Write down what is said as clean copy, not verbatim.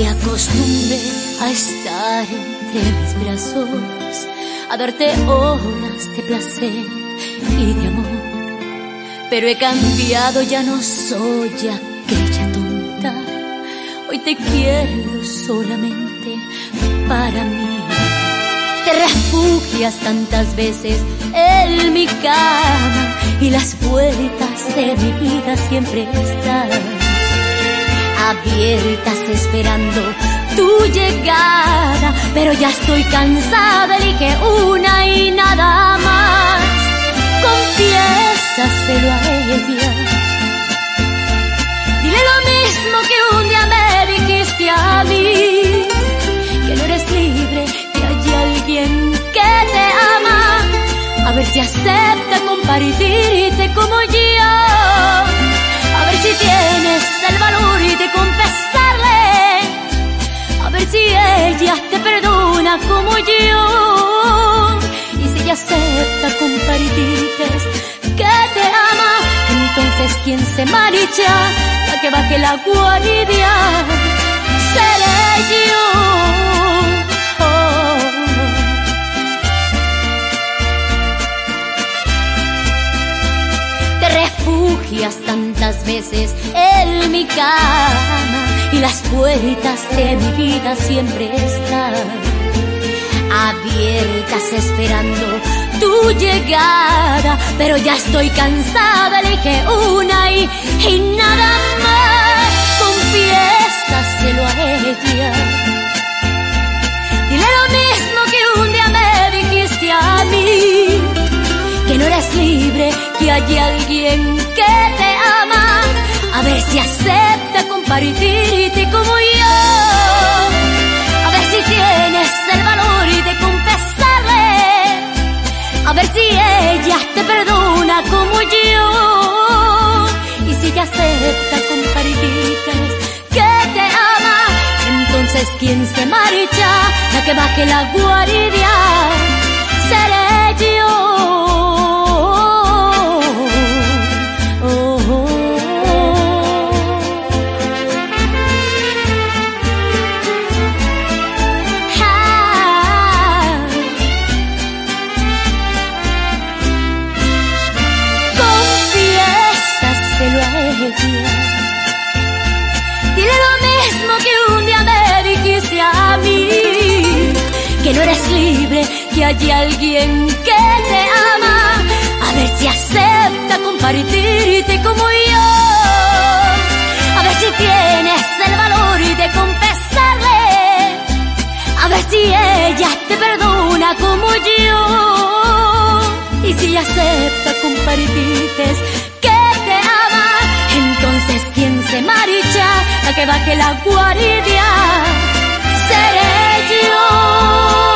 Me acostumbré a estar entre mis brazos, a darte horas de placer y de amor. Pero he cambiado, ya no soy aquella tonta. Hoy te quiero solamente para mí. Te refugias tantas veces en mi cama y las puertas de mi vida siempre están abiertas esperando tu llegada. Pero ya estoy cansada, elige una y nada más. Confiésaselo a ella, dile lo mismo que un día me dijiste a mí, que no eres libre, que hay alguien que te ama. A ver si acepta compartirte como yo, a ver si tienes el valor de confesarle, a ver si ella te perdona como yo. Y si ella acepta compartirte que te ama, entonces quien se marcha, la que baje la guardia, seré yo. Te refugias tantas veces en mi cama y las puertas de mi vida siempre están abiertas esperando tu llegada. Pero ya estoy cansada, elige una y nada más. Confiésaselo a ella, dile lo mismo que un día me dijiste a mí, que no eres libre, que hay alguien que te ama. A ver si acepta compartirte como yo, a ver si tienes el valor de confesarle, a ver si ella te perdona como yo. Y si ella acepta compartirte que te ama, entonces quien se marcha, la que baje la guardia, seré yo. Dile lo mismo que un día me dijiste a mí, que no eres libre, que hay alguien que te ama. A ver si acepta compartirte como yo, a ver si tienes el valor de confesarle, a ver si ella te perdona como yo. Y si acepta compartirte que te ama, entonces quien se marcha, la que baje la guardia, seré yo.